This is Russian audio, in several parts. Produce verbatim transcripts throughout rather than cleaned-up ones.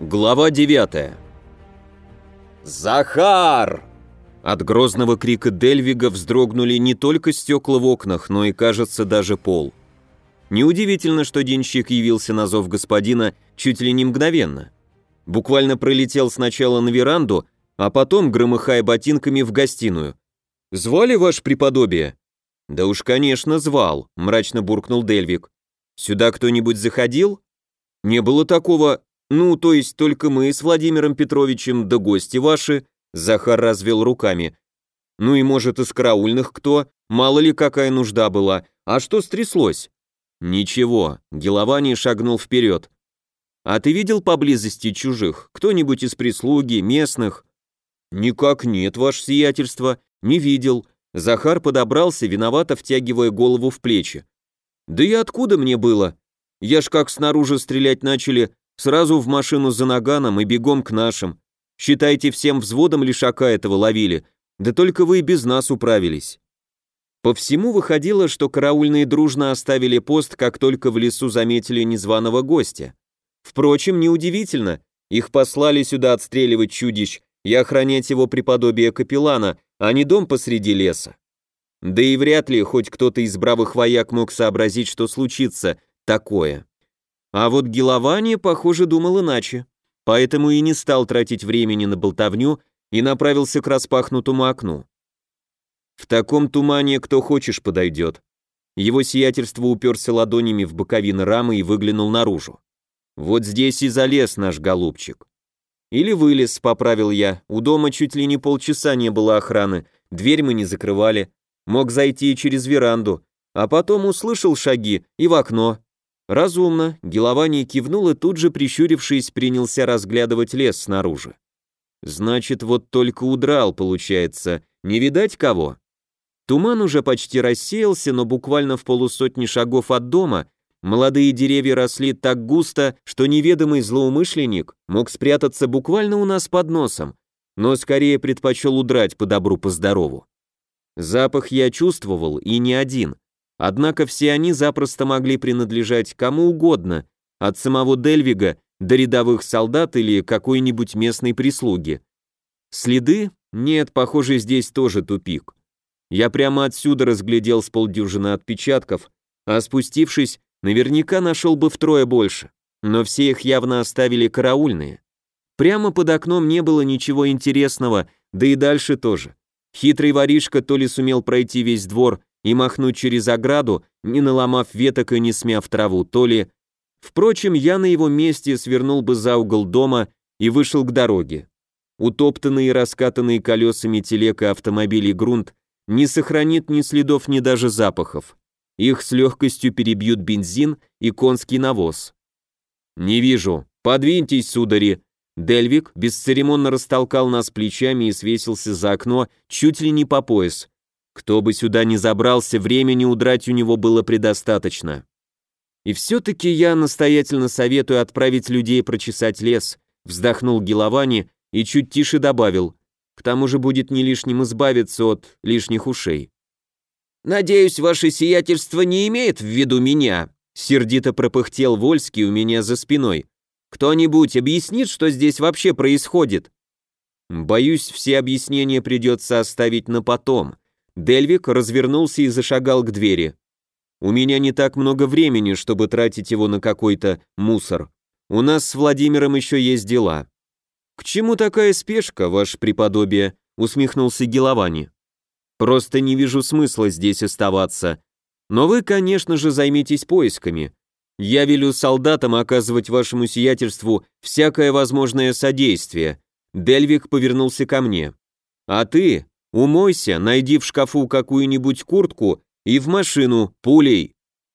Глава девятая. «Захар!» От грозного крика Дельвига вздрогнули не только стекла в окнах, но и, кажется, даже пол. Неудивительно, что денщик явился на зов господина чуть ли не мгновенно. Буквально пролетел сначала на веранду, а потом, громыхая ботинками, в гостиную. «Звали, ваше преподобие?» «Да уж, конечно, звал», — мрачно буркнул Дельвиг. «Сюда кто-нибудь заходил?» «Не было такого. Ну, то есть только мы с Владимиром Петровичем, да гости ваши», — Захар развел руками. «Ну и, может, из караульных кто? Мало ли какая нужда была. А что стряслось?» «Ничего», — Геловани шагнул вперед. «А ты видел поблизости чужих? Кто-нибудь из прислуги, местных?» «Никак нет, ваше сиятельство, не видел». Захар подобрался, виновато втягивая голову в плечи. «Да и откуда мне было? Я ж как снаружи стрелять начали, сразу в машину за наганом и бегом к нашим. Считайте, всем взводом лишака этого ловили, да только вы и без нас управились». По всему выходило, что караульные дружно оставили пост, как только в лесу заметили незваного гостя. Впрочем, неудивительно, их послали сюда отстреливать чудищ и охранять его преподобие капеллана, а не дом посреди леса. Да и вряд ли хоть кто-то из бравых вояк мог сообразить, что случится такое. А вот Геловани, похоже, думал иначе, поэтому и не стал тратить времени на болтовню и направился к распахнутому окну. В таком тумане кто хочешь подойдет. Его сиятельство уперся ладонями в боковины рамы и выглянул наружу. Вот здесь и залез наш голубчик. Или вылез, поправил я, у дома чуть ли не полчаса не было охраны, дверь мы не закрывали, мог зайти и через веранду, а потом услышал шаги и в окно. Разумно, Геловани кивнул и тут же, прищурившись, принялся разглядывать лес снаружи. Значит, вот только удрал, получается, не видать кого? Туман уже почти рассеялся, но буквально в полусотни шагов от дома молодые деревья росли так густо, что неведомый злоумышленник мог спрятаться буквально у нас под носом, но скорее предпочел удрать по добру, по здорову. Запах я чувствовал, и не один, однако все они запросто могли принадлежать кому угодно, от самого Дельвига до рядовых солдат или какой-нибудь местной прислуги. Следы? Нет, похоже, здесь тоже тупик. Я прямо отсюда разглядел с полдюжины отпечатков, а спустившись, наверняка нашел бы втрое больше, но все их явно оставили караульные. Прямо под окном не было ничего интересного, да и дальше тоже. Хитрый воришка то ли сумел пройти весь двор и махнуть через ограду, не наломав веток и не смяв траву, то ли... Впрочем, я на его месте свернул бы за угол дома и вышел к дороге. Утоптанный и раскатанный колесами телег и автомобилей грунт не сохранит ни следов, ни даже запахов. Их с легкостью перебьют бензин и конский навоз. «Не вижу. Подвиньтесь, судари!» Дельвиг бесцеремонно растолкал нас плечами и свесился за окно чуть ли не по пояс. Кто бы сюда ни забрался, времени удрать у него было предостаточно. «И все-таки я настоятельно советую отправить людей прочесать лес», вздохнул Геловани и чуть тише добавил. «К тому же будет не лишним избавиться от лишних ушей». «Надеюсь, ваше сиятельство не имеет в виду меня», сердито пропыхтел Вольский у меня за спиной. «Кто-нибудь объяснит, что здесь вообще происходит?» «Боюсь, все объяснения придется оставить на потом». Дельвиг развернулся и зашагал к двери. «У меня не так много времени, чтобы тратить его на какой-то мусор. У нас с Владимиром еще есть дела». «К чему такая спешка, ваше преподобие?» усмехнулся Геловани. «Просто не вижу смысла здесь оставаться. Но вы, конечно же, займитесь поисками. Я велю солдатам оказывать вашему сиятельству всякое возможное содействие». Дельвиг повернулся ко мне. «А ты умойся, найди в шкафу какую-нибудь куртку и в машину пулей».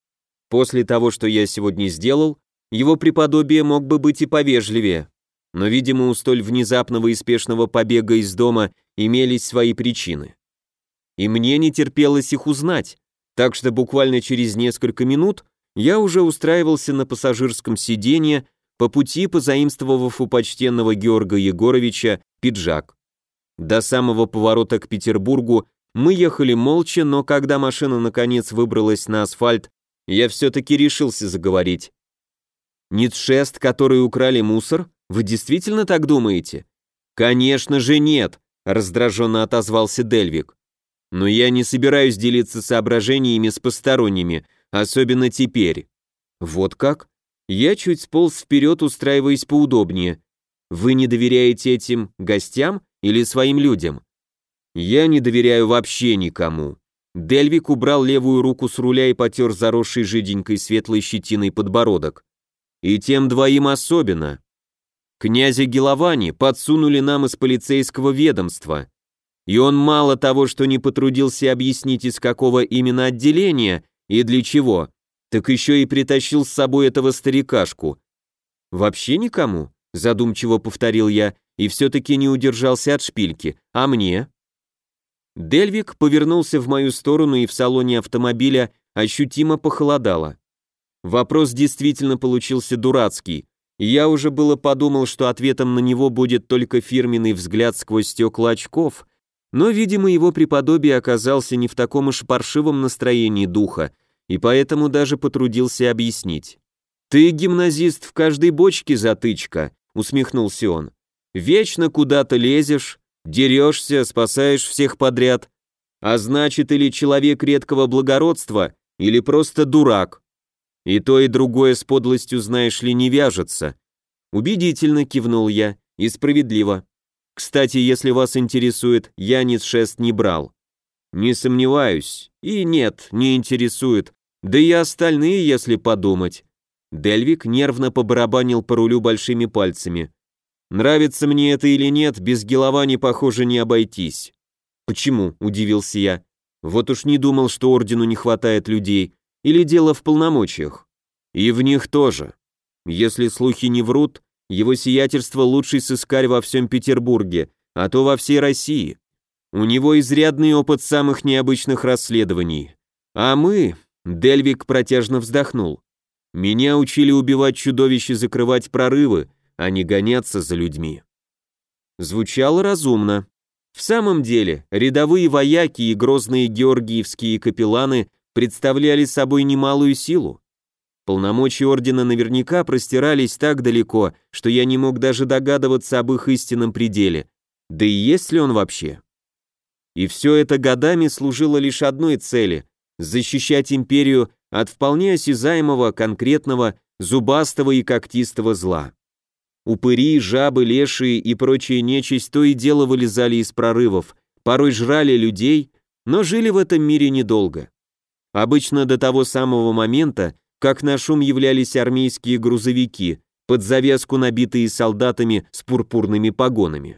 После того, что я сегодня сделал, его преподобие мог бы быть и повежливее. Но, видимо, у столь внезапного и спешного побега из дома имелись свои причины. И мне не терпелось их узнать, так что буквально через несколько минут я уже устраивался на пассажирском сиденье, по пути позаимствовав у почтенного Георга Егоровича пиджак. До самого поворота к Петербургу мы ехали молча, но когда машина наконец выбралась на асфальт, я все-таки решился заговорить. «Ницшест, которые украли мусор?» Вы действительно так думаете? Конечно же нет, раздраженно отозвался Дельвик. Но я не собираюсь делиться соображениями с посторонними, особенно теперь. Вот как? Я чуть сполз вперед, устраиваясь поудобнее. Вы не доверяете этим гостям или своим людям? Я не доверяю вообще никому. Дельвик убрал левую руку с руля и потер заросший жиденькой светлой щетиной подбородок. И тем двоим особенно. Князя Геловани подсунули нам из полицейского ведомства. И он мало того, что не потрудился объяснить, из какого именно отделения и для чего, так еще и притащил с собой этого старикашку. «Вообще никому?» – задумчиво повторил я, и все-таки не удержался от шпильки. «А мне?» Дельвик повернулся в мою сторону, и в салоне автомобиля ощутимо похолодало. Вопрос действительно получился дурацкий, и я уже было подумал, что ответом на него будет только фирменный взгляд сквозь стекла очков, но, видимо, его преподобие оказался не в таком уж паршивом настроении духа, и поэтому даже потрудился объяснить. «Ты, гимназист, в каждой бочке затычка», — усмехнулся он. «Вечно куда-то лезешь, дерешься, спасаешь всех подряд. А значит, или человек редкого благородства, или просто дурак. И то, и другое с подлостью, знаешь ли, не вяжется». Убедительно кивнул я, и справедливо. Кстати, если вас интересует, я Ницшест не брал. Не сомневаюсь. И нет, не интересует. Да и остальные, если подумать. Дельвик нервно побарабанил по рулю большими пальцами. Нравится мне это или нет, без Геловани, похоже, не обойтись. Почему? Удивился я. Вот уж не думал, что ордену не хватает людей. Или дело в полномочиях. И в них тоже. Если слухи не врут, его сиятельство лучший сыскарь во всем Петербурге, а то во всей России. У него изрядный опыт самых необычных расследований. А мы... Дельвик протяжно вздохнул. Меня учили убивать чудовищ и закрывать прорывы, а не гоняться за людьми. Звучало разумно. В самом деле, рядовые вояки и грозные георгиевские капелланы представляли собой немалую силу. Полномочия ордена наверняка простирались так далеко, что я не мог даже догадываться об их истинном пределе. Да и есть ли он вообще? И все это годами служило лишь одной цели – защищать империю от вполне осязаемого, конкретного, зубастого и когтистого зла. Упыри, жабы, лешие и прочая нечисть то и дело вылезали из прорывов, порой жрали людей, но жили в этом мире недолго. Обычно до того самого момента, как на шум являлись армейские грузовики, под завязку набитые солдатами с пурпурными погонами.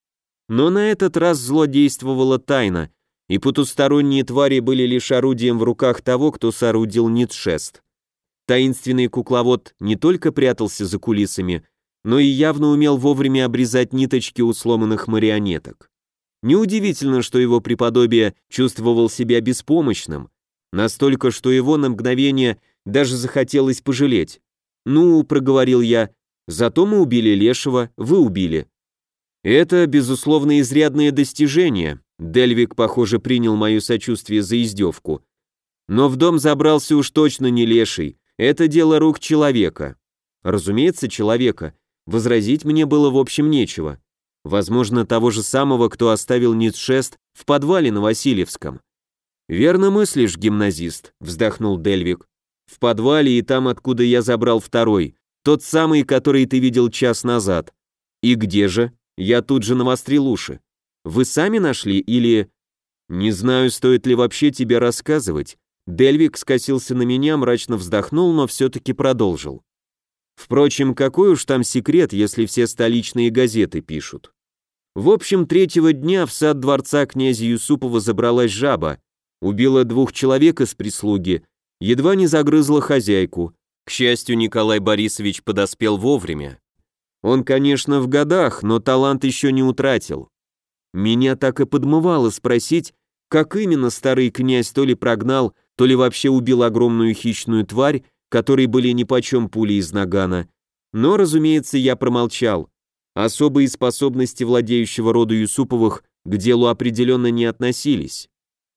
Но на этот раз зло действовало тайно, и потусторонние твари были лишь орудием в руках того, кто соорудил Ницшест. Таинственный кукловод не только прятался за кулисами, но и явно умел вовремя обрезать ниточки у сломанных марионеток. Неудивительно, что его преподобие чувствовал себя беспомощным, настолько, что его на мгновение даже захотелось пожалеть. «Ну», — проговорил я, — «зато мы убили Лешего, вы убили». «Это, безусловно, изрядное достижение», — Дельвик, похоже, принял мое сочувствие за издевку. «Но в дом забрался уж точно не Леший, это дело рук человека». Разумеется, человека. Возразить мне было в общем нечего. Возможно, того же самого, кто оставил Ницшест в подвале на Васильевском. «Верно мыслишь, гимназист», — вздохнул Дельвик. «В подвале и там, откуда я забрал второй, тот самый, который ты видел час назад. И где же?» Я тут же навострил уши. «Вы сами нашли или...» «Не знаю, стоит ли вообще тебе рассказывать». Дельвик скосился на меня, мрачно вздохнул, но все-таки продолжил. «Впрочем, какой уж там секрет, если все столичные газеты пишут. В общем, третьего дня в сад дворца князя Юсупова забралась жаба, убила двух человек из прислуги, едва не загрызла хозяйку. К счастью, Николай Борисович подоспел вовремя. Он, конечно, в годах, но талант еще не утратил. Меня так и подмывало спросить, как именно старый князь то ли прогнал, то ли вообще убил огромную хищную тварь, которой были нипочем пули из нагана. Но, разумеется, я промолчал. Особые способности владеющего рода Юсуповых к делу определенно не относились.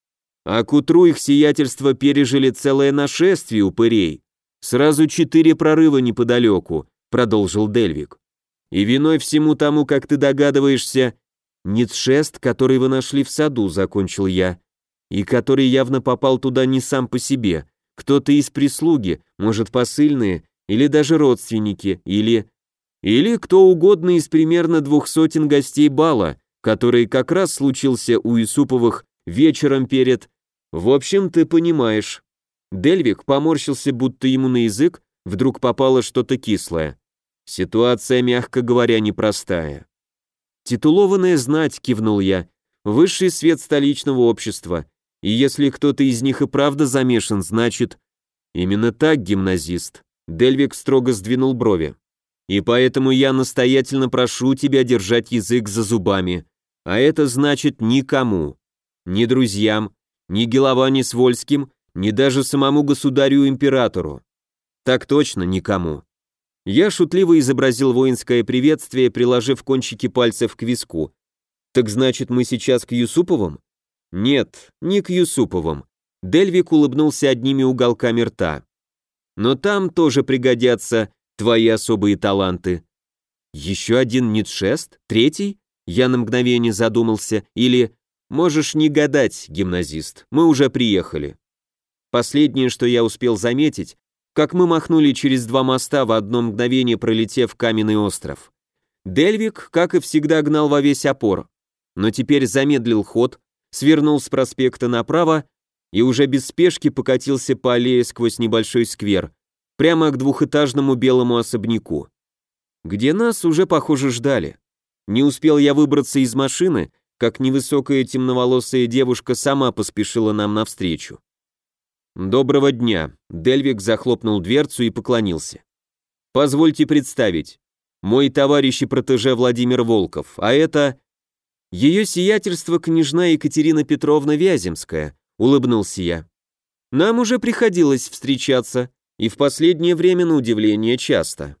А к утру их сиятельство пережили целое нашествие упырей. Сразу четыре прорыва неподалеку, продолжил Дельвик. И виной всему тому, как ты догадываешься, Ницшест, который вы нашли в саду, закончил я, и который явно попал туда не сам по себе, кто-то из прислуги, может, посыльные, или даже родственники, или... Или кто угодно из примерно двух сотен гостей бала, который как раз случился у Юсуповых вечером перед... В общем, ты понимаешь. Дельвик поморщился, будто ему на язык вдруг попало что-то кислое. Ситуация, мягко говоря, непростая. «Титулованная знать», — кивнул я, — «высший свет столичного общества, и если кто-то из них и правда замешан, значит...» «Именно так, гимназист», — Дельвик строго сдвинул брови. «И поэтому я настоятельно прошу тебя держать язык за зубами, а это значит никому, ни друзьям, ни Геловане с Вольским, ни даже самому государю-императору. Так точно, никому». Я шутливо изобразил воинское приветствие, приложив кончики пальцев к виску. «Так значит, мы сейчас к Юсуповым?» «Нет, не к Юсуповым». Дельвик улыбнулся одними уголками рта. «Но там тоже пригодятся твои особые таланты». «Еще один Ницшест? Третий?» Я на мгновение задумался. Или «Можешь не гадать, гимназист, мы уже приехали». Последнее, что я успел заметить, как мы махнули через два моста, в одно мгновение пролетев каменный остров. Дельвик, как и всегда, гнал во весь опор, но теперь замедлил ход, свернул с проспекта направо и уже без спешки покатился по аллее сквозь небольшой сквер, прямо к двухэтажному белому особняку, где нас уже, похоже, ждали. Не успел я выбраться из машины, как невысокая темноволосая девушка сама поспешила нам навстречу. «Доброго дня», — Дельвик захлопнул дверцу и поклонился. «Позвольте представить, мой товарищ и протеже Владимир Волков, а это...» «Ее сиятельство княжна Екатерина Петровна Вяземская», — улыбнулся я. «Нам уже приходилось встречаться, и в последнее время, на удивление, часто».